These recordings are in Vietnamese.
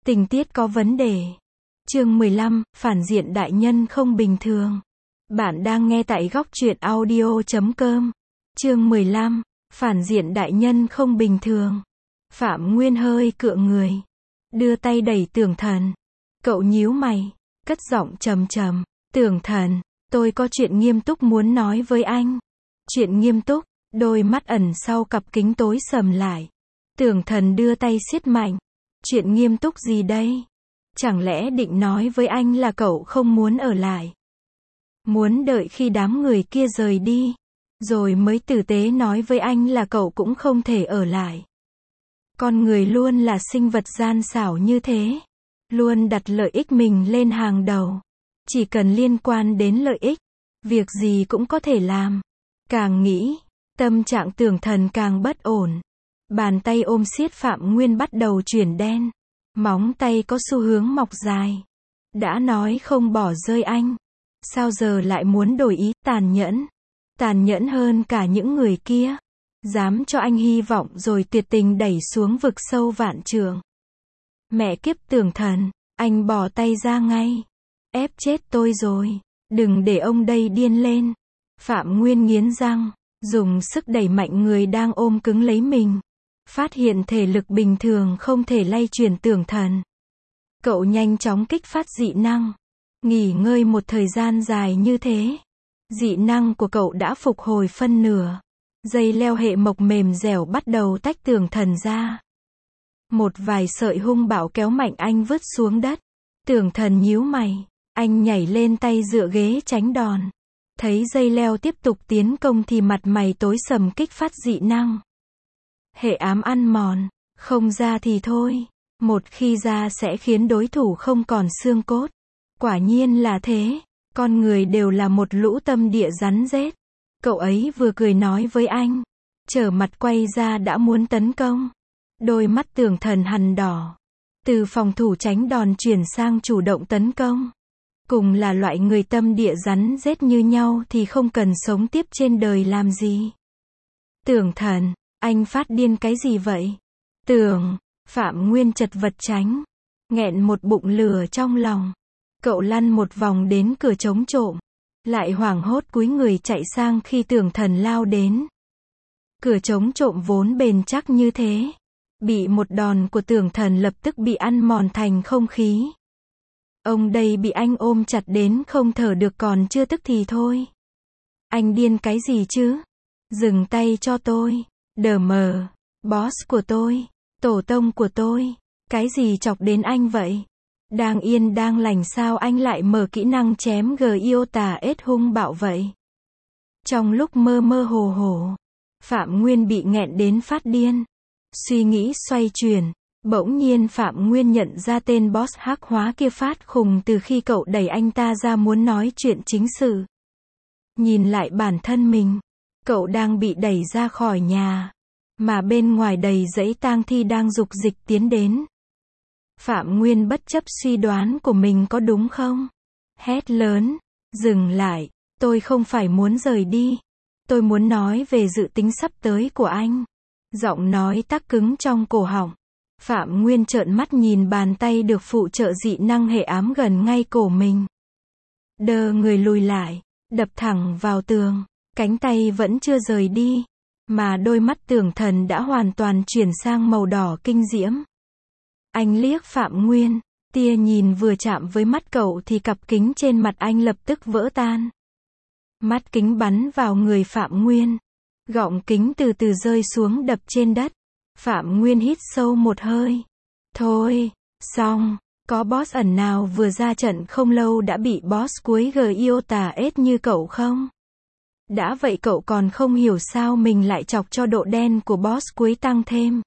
Tình tiết có vấn đề. Chương 15, phản diện đại nhân không bình thường. Bạn đang nghe tại góc truyện audio.com. Chương 15, phản diện đại nhân không bình thường. Phạm Nguyên hơi cựa người, đưa tay đẩy Tưởng Thần. Cậu nhíu mày, cất giọng trầm trầm, "Tưởng Thần, tôi có chuyện nghiêm túc muốn nói với anh." Chuyện nghiêm túc? Đôi mắt ẩn sau cặp kính tối sầm lại. Tưởng Thần đưa tay siết mạnh. Chuyện nghiêm túc gì đây? Chẳng lẽ định nói với anh là cậu không muốn ở lại? Muốn đợi khi đám người kia rời đi, rồi mới tử tế nói với anh là cậu cũng không thể ở lại. Con người luôn là sinh vật gian xảo như thế. Luôn đặt lợi ích mình lên hàng đầu. Chỉ cần liên quan đến lợi ích, việc gì cũng có thể làm. Càng nghĩ, tâm trạng Tưởng Thần càng bất ổn. Bàn tay ôm siết Phạm Nguyên bắt đầu chuyển đen. Móng tay có xu hướng mọc dài. Đã nói không bỏ rơi anh, sao giờ lại muốn đổi ý? Tàn nhẫn. Tàn nhẫn hơn cả những người kia. Dám cho anh hy vọng rồi tuyệt tình đẩy xuống vực sâu vạn trượng. Mẹ kiếp Tưởng Thần, anh bỏ tay ra ngay. Ép chết tôi rồi. Đừng để ông đây điên lên. Phạm Nguyên nghiến răng, dùng sức đẩy mạnh người đang ôm cứng lấy mình. Phát hiện thể lực bình thường không thể lay chuyển Tưởng Thần. Cậu nhanh chóng kích phát dị năng. Nghỉ ngơi một thời gian dài như thế, dị năng của cậu đã phục hồi phân nửa. Dây leo hệ mộc mềm dẻo bắt đầu tách Tưởng Thần ra. Một vài sợi hung bạo kéo mạnh anh vứt xuống đất. Tưởng Thần nhíu mày, anh nhảy lên tay dựa ghế tránh đòn. Thấy dây leo tiếp tục tiến công thì mặt mày tối sầm kích phát dị năng. Hệ ám ăn mòn, không ra thì thôi. Một khi ra sẽ khiến đối thủ không còn xương cốt. Quả nhiên là thế. Con người đều là một lũ tâm địa rắn rết. Cậu ấy vừa cười nói với anh, trở mặt quay ra đã muốn tấn công. Đôi mắt Tưởng Thần hằn đỏ. Từ phòng thủ tránh đòn chuyển sang chủ động tấn công. Cùng là loại người tâm địa rắn rết như nhau thì không cần sống tiếp trên đời làm gì. Tưởng Thần, anh phát điên cái gì vậy? Phạm Nguyên chật vật tránh. Nghẹn một bụng lửa trong lòng. Cậu lăn một vòng đến cửa chống trộm. Lại hoảng hốt cúi người chạy sang khi Tưởng Thần lao đến. Cửa chống trộm vốn bền chắc như thế. Bị một đòn của Tưởng Thần lập tức bị ăn mòn thành không khí. Ông đây bị anh ôm chặt đến không thở được còn chưa tức thì thôi. Anh điên cái gì chứ? Dừng tay cho tôi. Đờ mờ. Boss của tôi. Tổ tông của tôi. Cái gì chọc đến anh vậy? Đang yên đang lành sao anh lại mở kỹ năng chém Iota-S hung bạo vậy? Trong lúc mơ mơ hồ hồ, Phạm Nguyên bị nghẹn đến phát điên. Suy nghĩ xoay chuyển. Bỗng nhiên Phạm Nguyên nhận ra tên boss hắc hóa kia phát khùng từ khi cậu đẩy anh ta ra muốn nói chuyện chính sự. Nhìn lại bản thân mình, cậu đang bị đẩy ra khỏi nhà, mà bên ngoài đầy dãy tang thi đang dục dịch tiến đến. Phạm Nguyên bất chấp suy đoán của mình có đúng không? Hét lớn, dừng lại, tôi không phải muốn rời đi. Tôi muốn nói về dự tính sắp tới của anh. Giọng nói tắc cứng trong cổ họng. Phạm Nguyên trợn mắt nhìn bàn tay được phụ trợ dị năng hệ ám gần ngay cổ mình. Đơ người lùi lại, đập thẳng vào tường, cánh tay vẫn chưa rời đi, mà đôi mắt Tưởng Thần đã hoàn toàn chuyển sang màu đỏ kinh diễm. Anh liếc Phạm Nguyên, tia nhìn vừa chạm với mắt cậu thì cặp kính trên mặt anh lập tức vỡ tan. Mắt kính bắn vào người Phạm Nguyên. Gọng kính từ từ rơi xuống đập trên đất. Phạm Nguyên hít sâu một hơi. Thôi, xong, có boss ẩn nào vừa ra trận không lâu đã bị boss cuối Iota-S như cậu không? Đã vậy cậu còn không hiểu sao mình lại chọc cho độ đen của boss cuối tăng thêm.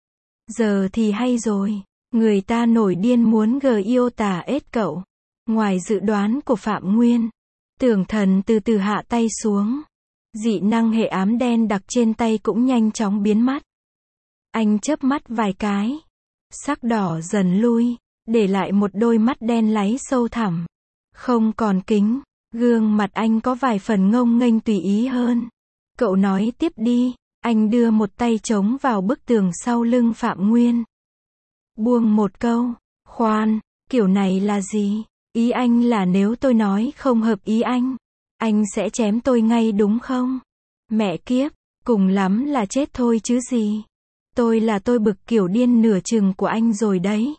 Giờ thì hay rồi, người ta nổi điên muốn Iota-S cậu. Ngoài dự đoán của Phạm Nguyên, Tưởng Thần từ từ hạ tay xuống. Dị năng hệ ám đen đặc trên tay cũng nhanh chóng biến mất. Anh chớp mắt vài cái. Sắc đỏ dần lui, để lại một đôi mắt đen láy sâu thẳm. Không còn kính, gương mặt anh có vài phần ngông nghênh tùy ý hơn. Cậu nói tiếp đi. Anh đưa một tay chống vào bức tường sau lưng Phạm Nguyên. Buông một câu, Khoan, kiểu này là gì? Ý anh là nếu tôi nói không hợp ý anh sẽ chém tôi ngay đúng không? Mẹ kiếp, cùng lắm là chết thôi chứ gì. Tôi là tôi bực kiểu điên nửa chừng của anh rồi đấy.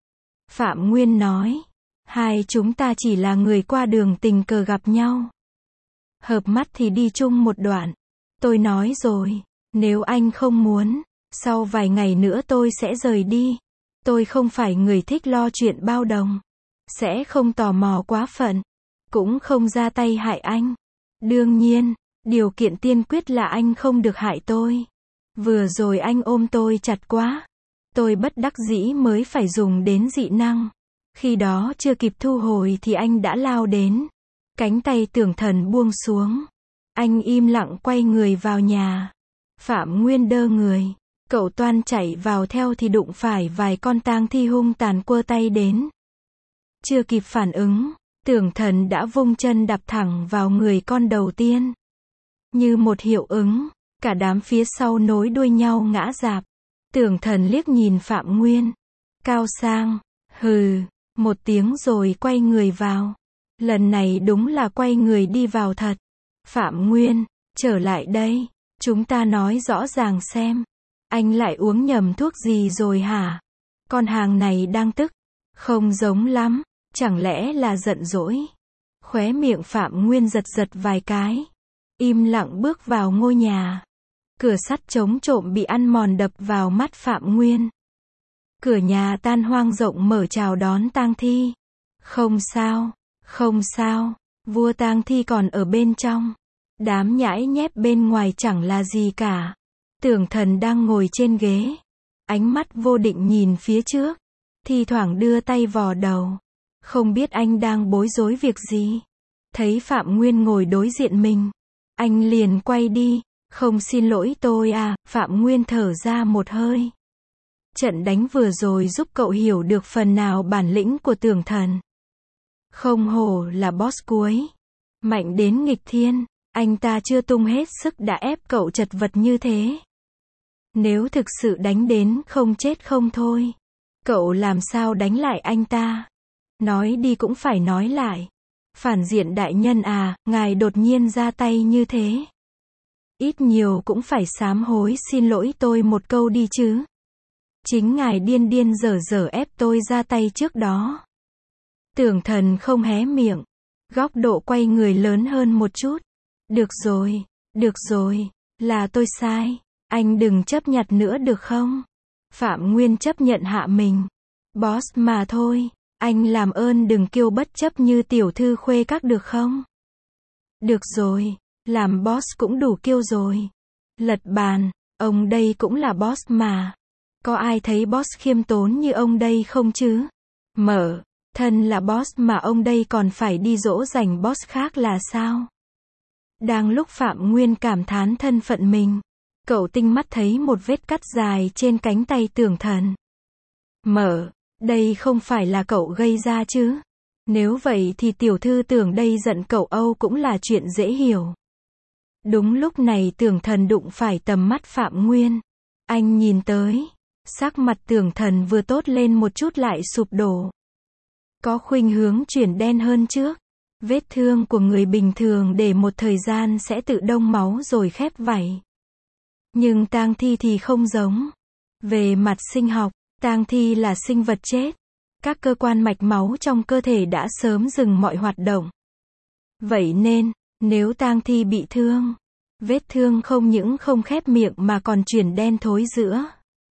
Phạm Nguyên nói, hai chúng ta chỉ là người qua đường tình cờ gặp nhau. Hợp mắt thì đi chung một đoạn. Tôi nói rồi, nếu anh không muốn, sau vài ngày nữa tôi sẽ rời đi. Tôi không phải người thích lo chuyện bao đồng. Sẽ không tò mò quá phận. Cũng không ra tay hại anh. Đương nhiên, điều kiện tiên quyết là anh không được hại tôi. Vừa rồi anh ôm tôi chặt quá. Tôi bất đắc dĩ mới phải dùng đến dị năng. Khi đó chưa kịp thu hồi thì anh đã lao đến. Cánh tay Tưởng Thần buông xuống. Anh im lặng quay người vào nhà. Phạm Nguyên đơ người. Cậu toan chạy vào theo thì đụng phải vài con tang thi hung tàn quơ tay đến. Chưa kịp phản ứng, Tưởng Thần đã vung chân đạp thẳng vào người con đầu tiên. Như một hiệu ứng, cả đám phía sau nối đuôi nhau ngã rạp. Tưởng Thần liếc nhìn Phạm Nguyên. Cao sang, hừ, một tiếng rồi quay người vào. Lần này đúng là quay người đi vào thật. Phạm Nguyên, trở lại đây. Chúng ta nói rõ ràng xem. Anh lại uống nhầm thuốc gì rồi hả? Con hàng này đang tức. Không giống lắm. Chẳng lẽ là giận dỗi? Khóe miệng Phạm Nguyên giật giật vài cái. Im lặng bước vào ngôi nhà. Cửa sắt chống trộm bị ăn mòn đập vào mắt Phạm Nguyên. Cửa nhà tan hoang rộng mở chào đón tang thi. Không sao, không sao, vua tang thi còn ở bên trong. Đám nhãi nhép bên ngoài chẳng là gì cả. Tưởng Thần đang ngồi trên ghế. Ánh mắt vô định nhìn phía trước. Thi thoảng đưa tay vò đầu. Không biết anh đang bối rối việc gì. Thấy Phạm Nguyên ngồi đối diện mình. Anh liền quay đi. Không xin lỗi tôi à, Phạm Nguyên thở ra một hơi. Trận đánh vừa rồi giúp cậu hiểu được phần nào bản lĩnh của Tưởng Thần. Không hổ là boss cuối. Mạnh đến nghịch thiên, anh ta chưa tung hết sức đã ép cậu chật vật như thế. Nếu thực sự đánh đến không chết không thôi, cậu làm sao đánh lại anh ta? Nói đi cũng phải nói lại. Phản diện đại nhân à, ngài đột nhiên ra tay như thế. Ít nhiều cũng phải sám hối xin lỗi tôi một câu đi chứ. Chính ngài điên điên dở dở ép tôi ra tay trước đó. Tưởng Thần không hé miệng. Góc độ quay người lớn hơn một chút. Được rồi, là tôi sai. Anh đừng chấp nhặt nữa được không? Phạm Nguyên chấp nhận hạ mình. Boss mà thôi, anh làm ơn đừng kêu bất chấp như tiểu thư khuê các được không? Được rồi, làm boss cũng đủ kiêu rồi. Lật bàn, ông đây cũng là boss mà. Có ai thấy boss khiêm tốn như ông đây không chứ? Mở, thân là boss mà ông đây còn phải đi dỗ dành boss khác là sao? Đang lúc Phạm Nguyên cảm thán thân phận mình, cậu tinh mắt thấy một vết cắt dài trên cánh tay Tưởng Thần. Mở, đây không phải là cậu gây ra chứ? Nếu vậy thì tiểu thư Tưởng đây giận cậu Âu cũng là chuyện dễ hiểu. Đúng lúc này Tưởng Thần đụng phải tầm mắt Phạm Nguyên. Anh nhìn tới, sắc mặt Tưởng Thần vừa tốt lên một chút lại sụp đổ. Có khuynh hướng chuyển đen hơn trước. Vết thương của người bình thường để một thời gian sẽ tự đông máu rồi khép vảy. Nhưng tang thi thì không giống. Về mặt sinh học, tang thi là sinh vật chết. Các cơ quan mạch máu trong cơ thể đã sớm dừng mọi hoạt động. Vậy nên, nếu tang thi bị thương, vết thương không những không khép miệng mà còn chuyển đen thối giữa.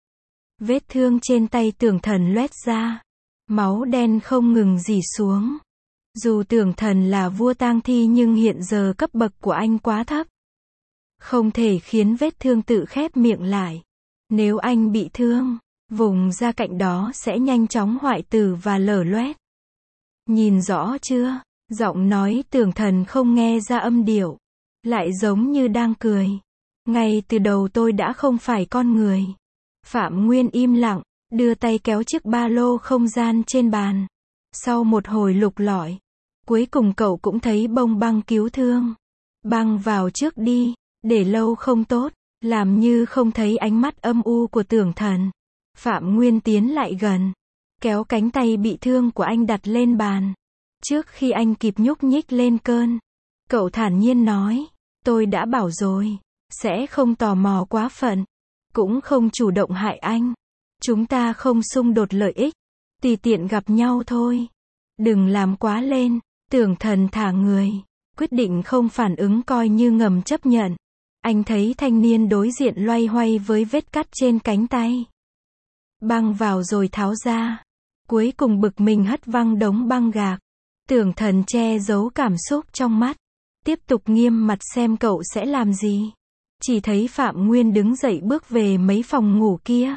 Vết thương trên tay Tưởng Thần loét ra. Máu đen không ngừng rỉ xuống. Dù Tưởng Thần là vua tang thi nhưng hiện giờ cấp bậc của anh quá thấp. Không thể khiến vết thương tự khép miệng lại. Nếu anh bị thương, vùng da cạnh đó sẽ nhanh chóng hoại tử và lở loét. Nhìn rõ chưa? Giọng nói Tưởng Thần không nghe ra âm điệu. Lại giống như đang cười. Ngay từ đầu tôi đã không phải con người. Phạm Nguyên im lặng, đưa tay kéo chiếc ba lô không gian trên bàn. Sau một hồi lục lọi, cuối cùng cậu cũng thấy bông băng cứu thương. Băng vào trước đi, để lâu không tốt. Làm như không thấy ánh mắt âm u của Tưởng Thần. Phạm Nguyên tiến lại gần. kéo cánh tay bị thương của anh đặt lên bàn. Trước khi anh kịp nhúc nhích lên cơn, cậu thản nhiên nói, tôi đã bảo rồi, sẽ không tò mò quá phận, cũng không chủ động hại anh. Chúng ta không xung đột lợi ích, tùy tiện gặp nhau thôi. Đừng làm quá lên. Tưởng Thần thả người, quyết định không phản ứng coi như ngầm chấp nhận. Anh thấy thanh niên đối diện loay hoay với vết cắt trên cánh tay. Băng vào rồi tháo ra. Cuối cùng bực mình hất văng đống băng gạc. Tưởng Thần che giấu cảm xúc trong mắt, tiếp tục nghiêm mặt xem cậu sẽ làm gì. Chỉ thấy Phạm Nguyên đứng dậy bước về mấy phòng ngủ kia.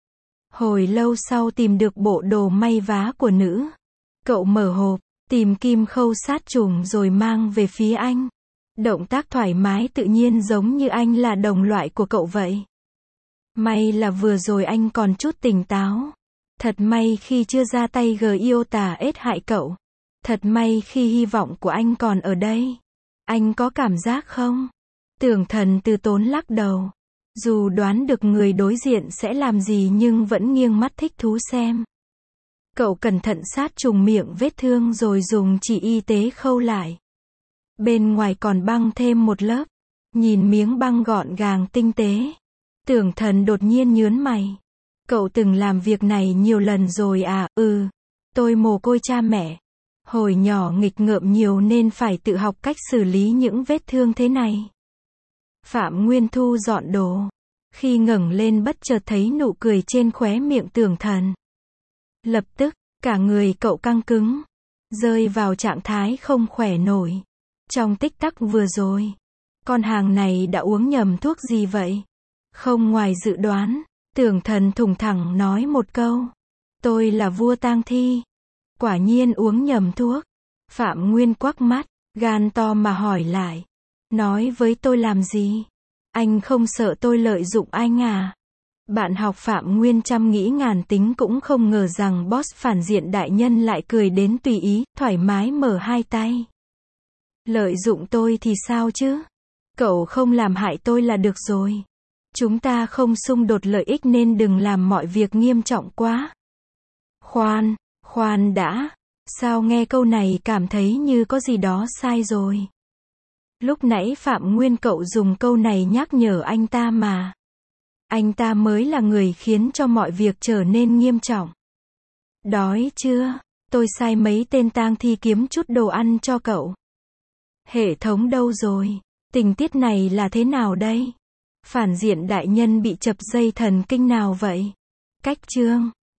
Hồi lâu sau tìm được bộ đồ may vá của nữ. Cậu mở hộp, tìm kim khâu sát trùng rồi mang về phía anh. Động tác thoải mái tự nhiên giống như anh là đồng loại của cậu vậy. May là vừa rồi anh còn chút tỉnh táo. Thật may khi chưa ra tay yêu tà ết hại cậu. Thật may khi hy vọng của anh còn ở đây. Anh có cảm giác không? Tưởng Thần từ tốn lắc đầu. Dù đoán được người đối diện sẽ làm gì nhưng vẫn nghiêng mắt thích thú xem. Cậu cẩn thận sát trùng miệng vết thương rồi dùng chỉ y tế khâu lại. Bên ngoài còn băng thêm một lớp. Nhìn miếng băng gọn gàng tinh tế. Tưởng Thần đột nhiên nhướng mày. Cậu từng làm việc này nhiều lần rồi à? Tôi mồ côi cha mẹ. Hồi nhỏ nghịch ngợm nhiều nên phải tự học cách xử lý những vết thương thế này. Phạm Nguyên thu dọn đồ. Khi ngẩng lên bất chợt thấy nụ cười trên khóe miệng Tưởng Thần. Lập tức, cả người cậu căng cứng. Rơi vào trạng thái không khỏe nổi. Trong tích tắc vừa rồi, con hàng này đã uống nhầm thuốc gì vậy? Không ngoài dự đoán, Tưởng Thần thủng thẳng nói một câu. Tôi là vua tang thi. Quả nhiên uống nhầm thuốc. Phạm Nguyên quắc mắt, gan to mà hỏi lại. Nói với tôi làm gì? Anh không sợ tôi lợi dụng anh à? Bạn học Phạm Nguyên trăm nghĩ ngàn tính cũng không ngờ rằng boss phản diện đại nhân lại cười đến tùy ý, thoải mái mở hai tay. Lợi dụng tôi thì sao chứ? Cậu không làm hại tôi là được rồi. Chúng ta không xung đột lợi ích nên đừng làm mọi việc nghiêm trọng quá. Khoan đã. Sao nghe câu này cảm thấy như có gì đó sai rồi? Lúc nãy Phạm Nguyên cậu dùng câu này nhắc nhở anh ta mà. Anh ta mới là người khiến cho mọi việc trở nên nghiêm trọng. Đói chưa? Tôi sai mấy tên tang thi kiếm chút đồ ăn cho cậu. Hệ thống đâu rồi? Tình tiết này là thế nào đây? Phản diện đại nhân bị chập dây thần kinh nào vậy? Cách chương